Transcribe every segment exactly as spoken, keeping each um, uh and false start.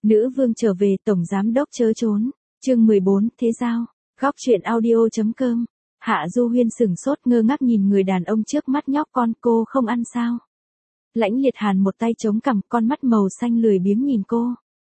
Nữ vương trở về, tổng giám đốc chớ trốn. Chương mười bốn, thế giao. Góc truyện audio.com. Hạ Du Huyên sửng sốt ngơ ngác nhìn người đàn ông trước mắt, nhóc con, cô không ăn sao? Lãnh Liệt Hàn một tay chống cằm, con mắt màu xanh lười biếng nhìn cô.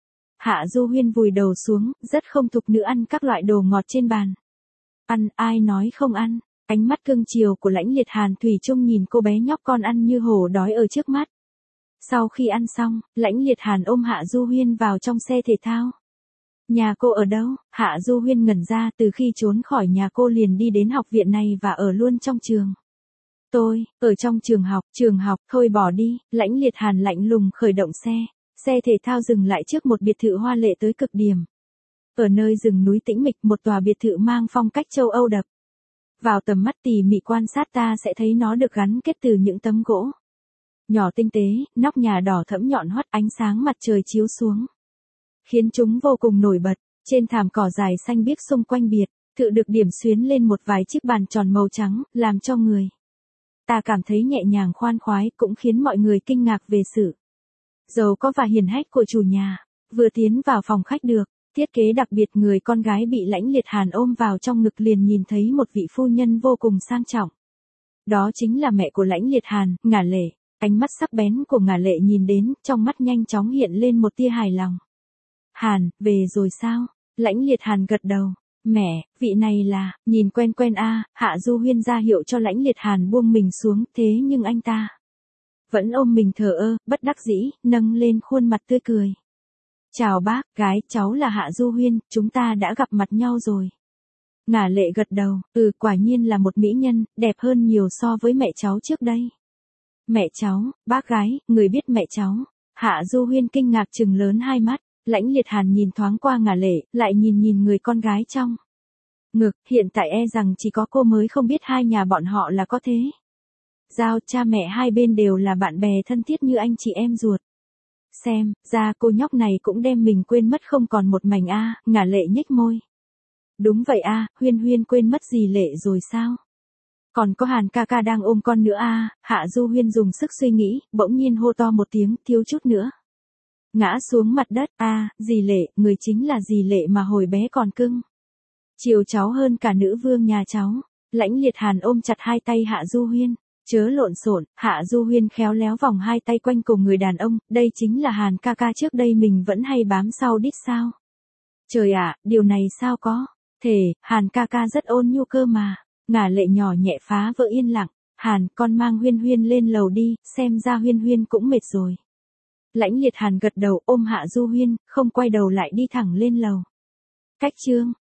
Hạ Du Huyên vùi đầu xuống, rất không thục nữ ăn các loại đồ ngọt trên bàn. Ăn, ai nói không ăn? Ánh mắt cưng chiều của Lãnh Liệt Hàn thủy chung nhìn cô bé nhóc con ăn như hổ đói ở trước mắt. Sau khi ăn xong, Lãnh Liệt Hàn ôm Hạ Du Huyên vào trong xe thể thao. Nhà cô ở đâu? Hạ Du Huyên ngẩn ra, từ khi trốn khỏi nhà cô liền đi đến học viện này và ở luôn trong trường. Tôi, ở trong trường học, trường học, thôi bỏ đi. Lãnh Liệt Hàn lạnh lùng khởi động xe. Xe thể thao dừng lại trước một biệt thự hoa lệ tới cực điểm. Ở nơi rừng núi tĩnh mịch, một tòa biệt thự mang phong cách châu Âu đập vào tầm mắt tỉ mỉ quan sát, ta sẽ thấy nó được gắn kết từ những tấm gỗ nhỏ tinh tế, nóc nhà đỏ thẫm nhọn hoắt, ánh sáng mặt trời chiếu xuống khiến chúng vô cùng nổi bật. Trên thảm cỏ dài xanh biếc xung quanh biệt thự được điểm xuyến lên một vài chiếc bàn tròn màu trắng, làm cho người ta cảm thấy nhẹ nhàng khoan khoái, cũng khiến mọi người kinh ngạc về sự giàu có và hiền hách của chủ nhà. Vừa tiến vào phòng khách được thiết kế đặc biệt, người con gái bị Lãnh Liệt Hàn ôm vào trong ngực liền nhìn thấy một vị phu nhân vô cùng sang trọng. Đó chính là mẹ của Lãnh Liệt Hàn, Ngả Lệ. Ánh mắt sắc bén của Ngả Lệ nhìn đến, trong mắt nhanh chóng hiện lên một tia hài lòng. Hàn, về rồi sao? Lãnh Liệt Hàn gật đầu. Mẹ, vị này là, nhìn quen quen a. Hạ Du Huyên ra hiệu cho Lãnh Liệt Hàn buông mình xuống, thế nhưng anh ta vẫn ôm mình thờ ơ, bất đắc dĩ, nâng lên khuôn mặt tươi cười. Chào bác, gái, cháu là Hạ Du Huyên, chúng ta đã gặp mặt nhau rồi. Ngả Lệ gật đầu, ừ, quả nhiên là một mỹ nhân, đẹp hơn nhiều so với mẹ cháu trước đây. Mẹ cháu, bác gái, người biết mẹ cháu. Hạ Du Huyên kinh ngạc trừng lớn hai mắt. Lãnh Liệt Hàn nhìn thoáng qua Ngả Lệ, lại nhìn nhìn người con gái trong ngực, hiện tại e rằng chỉ có cô mới không biết hai nhà bọn họ là có thế giao, cha mẹ hai bên đều là bạn bè thân thiết như anh chị em ruột. Xem ra cô nhóc này cũng đem mình quên mất không còn một mảnh a. Ngả Lệ nhếch môi. Đúng vậy a, Huyên Huyên quên mất gì Lệ rồi sao? Còn có Hàn ca ca đang ôm con nữa a. Hạ Du Huyên dùng sức suy nghĩ, bỗng nhiên hô to một tiếng, thiếu chút nữa ngã xuống mặt đất. A, dì Lệ, người chính là dì Lệ mà hồi bé còn cưng chiều cháu hơn cả nữ vương nhà cháu. Lãnh Liệt Hàn ôm chặt hai tay Hạ Du Huyên. Chớ lộn xộn. Hạ Du Huyên khéo léo vòng hai tay quanh cùng người đàn ông, đây chính là Hàn ca ca trước đây mình vẫn hay bám sau đít sao? Trời ạ, điều này sao có thể, Hàn ca ca rất ôn nhu cơ mà. Ngả Lệ nhỏ nhẹ phá vỡ yên lặng. Hàn, con mang Huyên Huyên lên lầu đi, xem ra Huyên Huyên cũng mệt rồi. Lãnh Liệt Hàn gật đầu, ôm Hạ Du Huyên, không quay đầu lại đi thẳng lên lầu. Cách chương